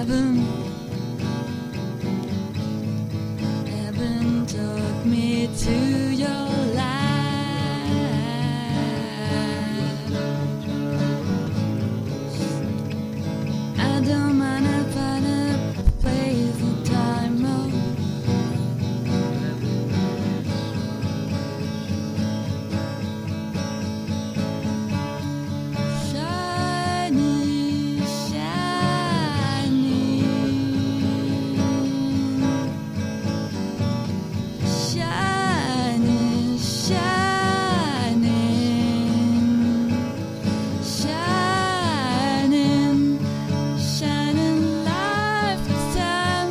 Heaven took me to your light. I don't mind if I never play the time out. Shiny, shiny, shining, shining, shining, shining lifetime,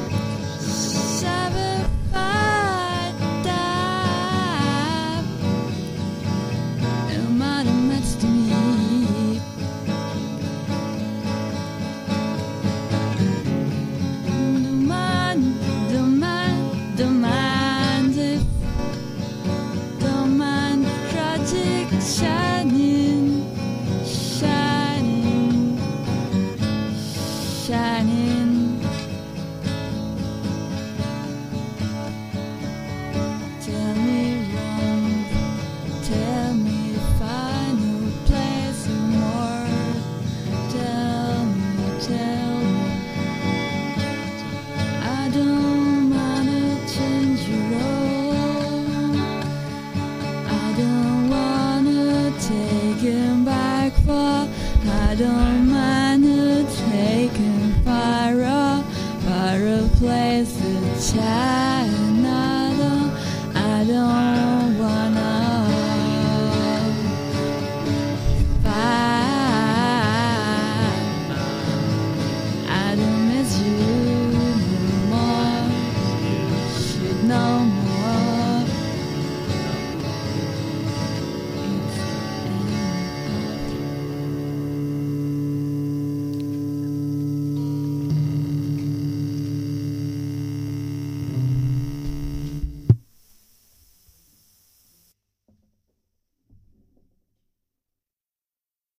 satisfied time. No matter much to me. Don't mind if, don't mind tragic shining, shining, shining. Tell me wrong, tell me final place or more. Tell me, I don't wanna change your role. I don't wanna take him back far. I don't mind to take him far, far a place to child.